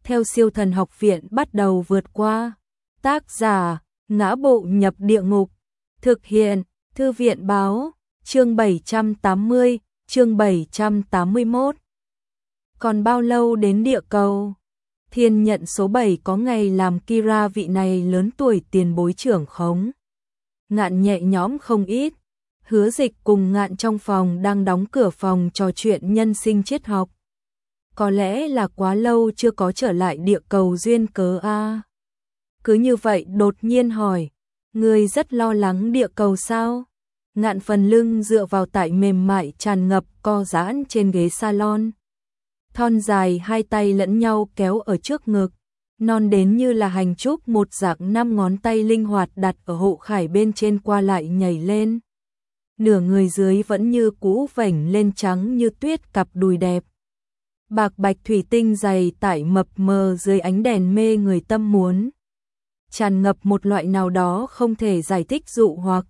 theo siêu thần học viện bắt đầu vượt qua. Tác giả, Ngã Bộ Nhập Địa Ngục. Thực hiện, Thư viện Báo, chương 780, chương 781. Còn bao lâu đến địa cầu? Thiên nhận số 7 có ngày làm Kira vị này lớn tuổi tiền bối trưởng khống. Ngạn nhẹ nhõm không ít. Hứa Dịch cùng Ngạn trong phòng đang đóng cửa phòng trò chuyện nhân sinh triết học. Có lẽ là quá lâu chưa có trở lại địa cầu duyên cớ a. Cứ như vậy đột nhiên hỏi, người rất lo lắng địa cầu sao? Ngạn phần lưng dựa vào tại mềm mại tràn ngập co giãn trên ghế salon. Thon dài hai tay lẫn nhau kéo ở trước ngực, non đến như là hành trúc một dạng 5 ngón tay linh hoạt đặt ở hộ khải bên trên qua lại nhảy lên. Nửa người dưới vẫn như cũ vảnh lên trắng như tuyết cặp đùi đẹp. Bạc bạch thủy tinh dày tải mập mờ dưới ánh đèn mê người tâm muốn. Tràn ngập một loại nào đó không thể giải thích dụ hoặc.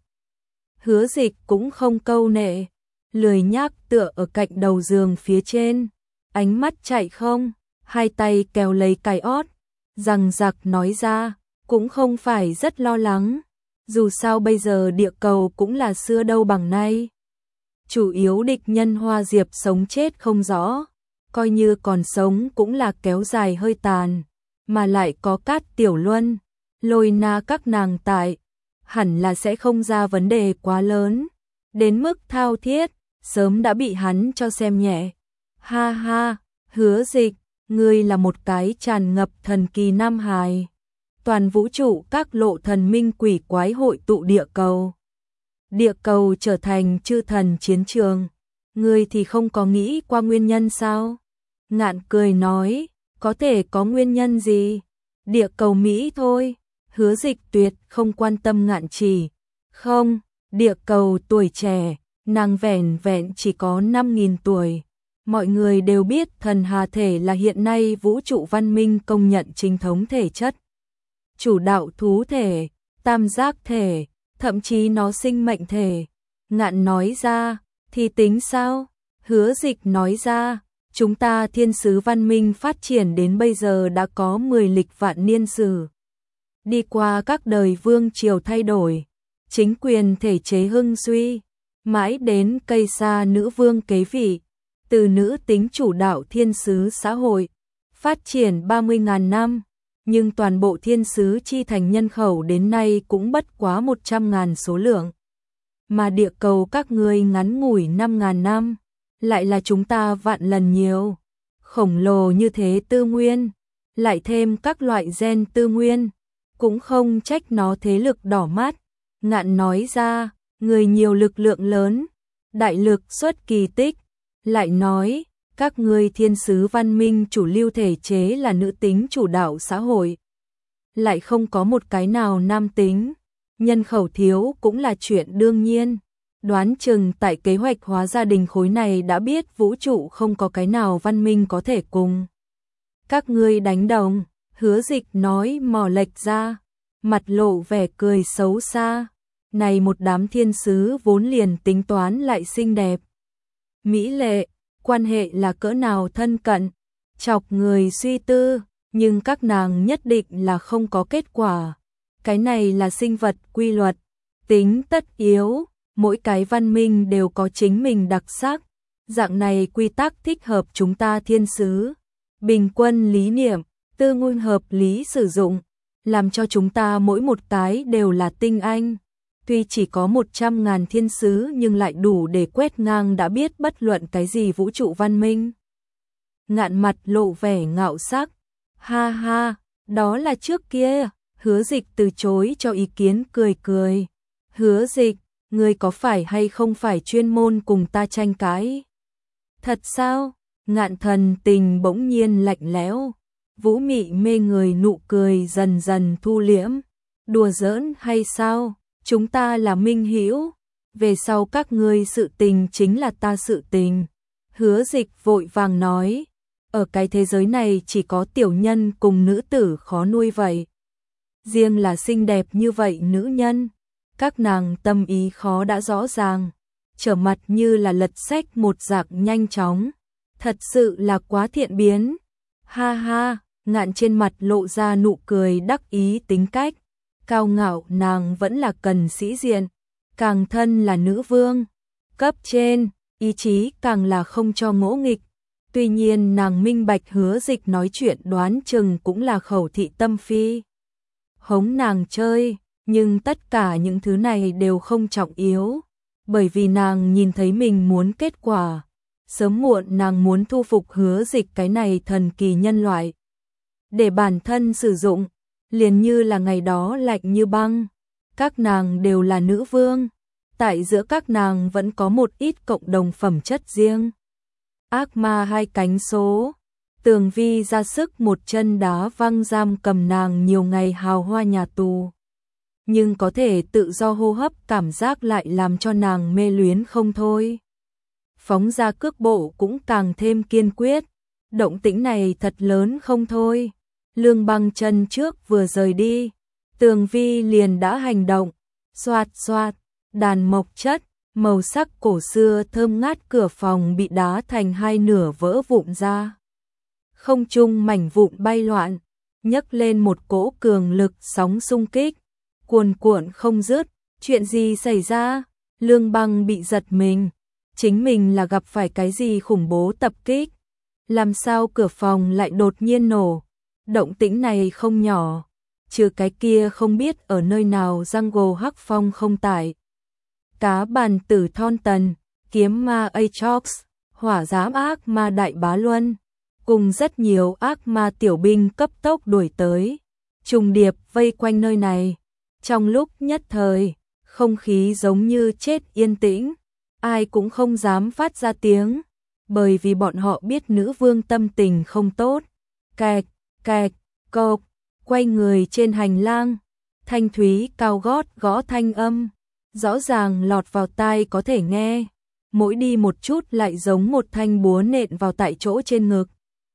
Hứa Dịch cũng không câu nệ, lười nhác tựa ở cạnh đầu giường phía trên, ánh mắt chạy không, hai tay kéo lấy cái ót, rằng giặc nói ra, cũng không phải rất lo lắng, dù sao bây giờ địa cầu cũng là xưa đâu bằng nay. Chủ yếu địch nhân Hoa Diệp sống chết không rõ, coi như còn sống cũng là kéo dài hơi tàn, mà lại có Cát Tiểu Luân, Lôi Na các nàng tại, hẳn là sẽ không ra vấn đề quá lớn, đến mức thao thiết, sớm đã bị hắn cho xem nhẹ. Ha ha, Hứa Dịch, ngươi là một cái tràn ngập thần kỳ nam hài. Toàn vũ trụ các lộ thần minh quỷ quái hội tụ địa cầu. Địa cầu trở thành chư thần chiến trường. Ngươi thì không có nghĩ qua nguyên nhân sao? Ngạn cười nói, có thể có nguyên nhân gì? Địa cầu Mỹ thôi. Hứa Dịch tuyệt không quan tâm Ngạn chỉ. Không, địa cầu tuổi trẻ, nàng vẻn vẹn chỉ có 5.000 tuổi. Mọi người đều biết thần hà thể là hiện nay vũ trụ văn minh công nhận chính thống thể chất. Chủ đạo thú thể, tam giác thể, thậm chí nó sinh mệnh thể. Ngạn nói ra, thì tính sao? Hứa Dịch nói ra, chúng ta thiên sứ văn minh phát triển đến bây giờ đã có 10 lịch vạn niên sử. Đi qua các đời vương triều thay đổi, chính quyền thể chế hưng suy, mãi đến cây sa nữ vương kế vị, từ nữ tính chủ đạo thiên sứ xã hội, phát triển 30.000 năm, nhưng toàn bộ thiên sứ chi thành nhân khẩu đến nay cũng bất quá 100.000 số lượng. Mà địa cầu các ngươi ngắn ngủi 5.000 năm, lại là chúng ta vạn lần nhiều. Khổng lồ như thế tư nguyên, lại thêm các loại gen tư nguyên, cũng không trách nó thế lực đỏ mắt. Ngạn nói ra, người nhiều lực lượng lớn, đại lực xuất kỳ tích. Lại nói, các ngươi thiên sứ văn minh chủ lưu thể chế là nữ tính chủ đạo xã hội. Lại không có một cái nào nam tính, nhân khẩu thiếu cũng là chuyện đương nhiên. Đoán chừng tại kế hoạch hóa gia đình khối này đã biết vũ trụ không có cái nào văn minh có thể cùng. Các ngươi đánh đồng, Hứa Dịch nói mò lệch ra, mặt lộ vẻ cười xấu xa. Này một đám thiên sứ vốn liền tính toán lại xinh đẹp, mỹ lệ, quan hệ là cỡ nào thân cận, chọc người suy tư, nhưng các nàng nhất định là không có kết quả. Cái này là sinh vật quy luật, tính tất yếu, mỗi cái văn minh đều có chính mình đặc sắc, dạng này quy tắc thích hợp chúng ta thiên sứ. Bình quân lý niệm, tư nguyên hợp lý sử dụng, làm cho chúng ta mỗi một cái đều là tinh anh. Tuy chỉ có 100.000 thiên sứ nhưng lại đủ để quét ngang đã biết bất luận cái gì vũ trụ văn minh. Ngạn mặt lộ vẻ ngạo sắc. Ha ha, đó là trước kia. Hứa Dịch từ chối cho ý kiến cười cười. Hứa Dịch, ngươi có phải hay không phải chuyên môn cùng ta tranh cãi? Thật sao? Ngạn thần tình bỗng nhiên lạnh lẽo. Vũ mị mê người nụ cười dần dần thu liễm. Đùa giỡn hay sao? Chúng ta là minh hữu, về sau các ngươi sự tình chính là ta sự tình. Hứa Dịch vội vàng nói, ở cái thế giới này chỉ có tiểu nhân cùng nữ tử khó nuôi vậy. Riêng là xinh đẹp như vậy nữ nhân, các nàng tâm ý khó đã rõ ràng, trở mặt như là lật sách một dạng nhanh chóng, thật sự là quá thiện biến. Ha ha, Ngạn trên mặt lộ ra nụ cười đắc ý, tính cách cao ngạo nàng vẫn là cần sĩ diện, càng thân là nữ vương cấp trên, ý chí càng là không cho ngỗ nghịch. Tuy nhiên nàng minh bạch Hứa Dịch nói chuyện đoán chừng cũng là khẩu thị tâm phi, hống nàng chơi, nhưng tất cả những thứ này đều không trọng yếu, bởi vì nàng nhìn thấy mình muốn kết quả, sớm muộn nàng muốn thu phục Hứa Dịch cái này thần kỳ nhân loại, để bản thân sử dụng, liền như là ngày đó lạnh như băng, các nàng đều là nữ vương, tại giữa các nàng vẫn có một ít cộng đồng phẩm chất riêng. Ác ma hai cánh số, Tường Vi ra sức một chân đá văng giam cầm nàng nhiều ngày hào hoa nhà tù. Nhưng có thể tự do hô hấp cảm giác lại làm cho nàng mê luyến không thôi. Phóng ra cước bộ cũng càng thêm kiên quyết, động tĩnh này thật lớn không thôi. Lương Băng chân trước vừa rời đi, Tường Vi liền đã hành động, xoạt xoạt, đàn mộc chất, màu sắc cổ xưa thơm ngát cửa phòng bị đá thành hai nửa vỡ vụn ra. Không trung mảnh vụn bay loạn, nhấc lên một cỗ cường lực sóng xung kích, cuồn cuộn không dứt. Chuyện gì xảy ra? Lương Băng bị giật mình, chính mình là gặp phải cái gì khủng bố tập kích? Làm sao cửa phòng lại đột nhiên nổ? Động tĩnh này không nhỏ, trừ cái kia không biết ở nơi nào jungle hắc phong không tải. Cá bàn tử Thon Tần, kiếm ma Aatrox, hỏa giám ác ma Đại Bá Luân, cùng rất nhiều ác ma tiểu binh cấp tốc đuổi tới, trùng điệp vây quanh nơi này. Trong lúc nhất thời, không khí giống như chết yên tĩnh, ai cũng không dám phát ra tiếng, bởi vì bọn họ biết nữ vương tâm tình không tốt. Kẹt, kẹt, cộp, quay người trên hành lang, thanh thúy cao gót gõ thanh âm, rõ ràng lọt vào tai có thể nghe, mỗi đi một chút lại giống một thanh búa nện vào tại chỗ trên ngực,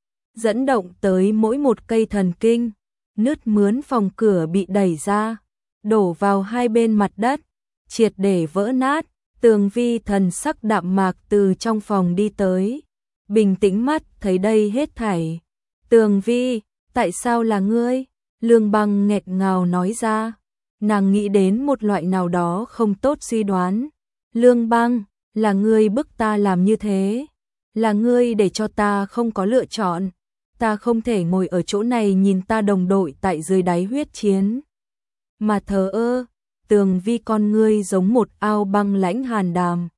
dẫn động tới mỗi một cây thần kinh. Nứt mướn phòng cửa bị đẩy ra, đổ vào hai bên mặt đất, triệt để vỡ nát. Tường Vi thần sắc đạm mạc từ trong phòng đi tới, bình tĩnh mắt thấy đây hết thảy. Tường Vi, tại sao là ngươi? Lương Băng nghẹn ngào nói ra, nàng nghĩ đến một loại nào đó không tốt suy đoán. Lương Băng, là ngươi bức ta làm như thế, là ngươi để cho ta không có lựa chọn, ta không thể ngồi ở chỗ này nhìn ta đồng đội tại dưới đáy huyết chiến mà thờ ơ. Tường Vi con ngươi giống một ao băng lãnh hàn đàm,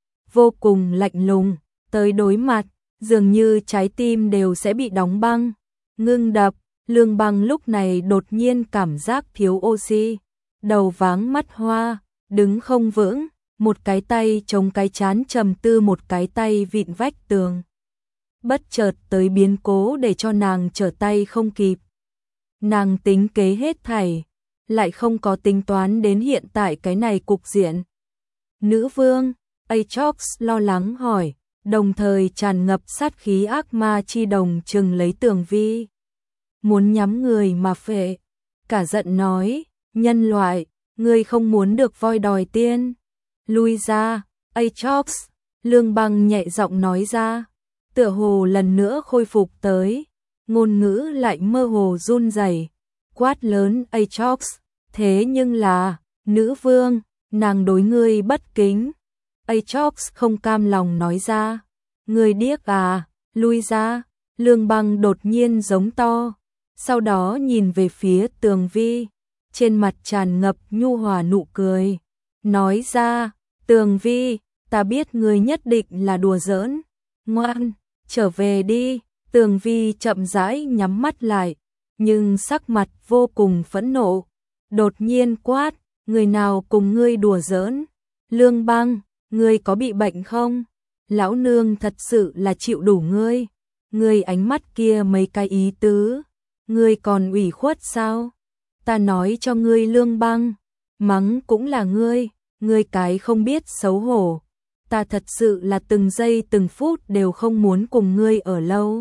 vô cùng lạnh lùng, tới đối mặt, dường như trái tim đều sẽ bị đóng băng, ngưng đập. Lương Băng lúc này đột nhiên cảm giác thiếu oxy, đầu váng mắt hoa, đứng không vững, một cái tay chống cái trán trầm tư, một cái tay vịn vách tường. Bất chợt tới biến cố để cho nàng trở tay không kịp. Nàng tính kế hết thảy, lại không có tính toán đến hiện tại cái này cục diện. Nữ vương, Aatrox lo lắng hỏi, đồng thời tràn ngập sát khí ác ma chi đồng trừng lấy Tường Vi, muốn nhắm người mà phệ. Cả giận nói, nhân loại, ngươi không muốn được voi đòi tiên, lui ra. Aatrox, Lương Băng nhẹ giọng nói ra, tựa hồ lần nữa khôi phục tới, ngôn ngữ lại mơ hồ run rẩy, quát lớn Aatrox, thế nhưng là, nữ vương, nàng đối ngươi bất kính. Aatrox không cam lòng nói ra, ngươi điếc à, lui ra. Lương Băng đột nhiên giống to, sau đó nhìn về phía Tường Vi, trên mặt tràn ngập nhu hòa nụ cười, nói ra, Tường Vi, ta biết ngươi nhất định là đùa giỡn, ngoan, trở về đi. Tường Vi chậm rãi nhắm mắt lại, nhưng sắc mặt vô cùng phẫn nộ, đột nhiên quát, người nào cùng ngươi đùa giỡn? Lương Băng, ngươi có bị bệnh không? Lão nương thật sự là chịu đủ ngươi. Ngươi ánh mắt kia mấy cái ý tứ, ngươi còn ủy khuất sao? Ta nói cho ngươi Lương Băng, mắng cũng là ngươi cái không biết xấu hổ. Ta thật sự là từng giây từng phút đều không muốn cùng ngươi ở lâu.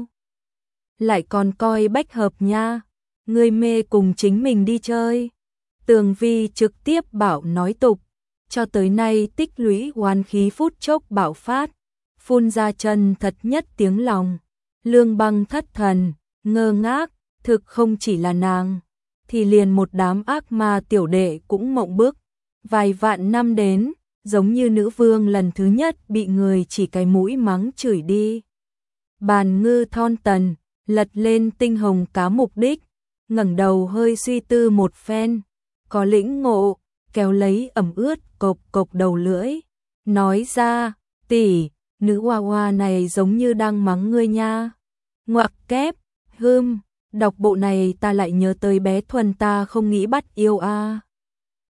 Lại còn coi bách hợp nha, ngươi mê cùng chính mình đi chơi. Tường Vi trực tiếp bảo nói tục, cho tới nay tích lũy oán khí phút chốc bạo phát, phun ra chân thật nhất tiếng lòng. Lương Băng thất thần, ngơ ngác, thực không chỉ là nàng, thì liền một đám ác ma tiểu đệ cũng mộng bức. Vài vạn năm đến, giống như nữ vương lần thứ nhất bị người chỉ cái mũi mắng chửi đi. Bàn Ngư thon tần, lật lên tinh hồng cá mục đích, ngẩng đầu hơi suy tư một phen, có lĩnh ngộ, kéo lấy ẩm ướt cộc cộc đầu lưỡi, nói ra, tỷ, nữ hoa hoa này giống như đang mắng ngươi nha. Ngoặc kép, đọc bộ này ta lại nhớ tới bé Thuần ta không nghĩ bắt yêu a.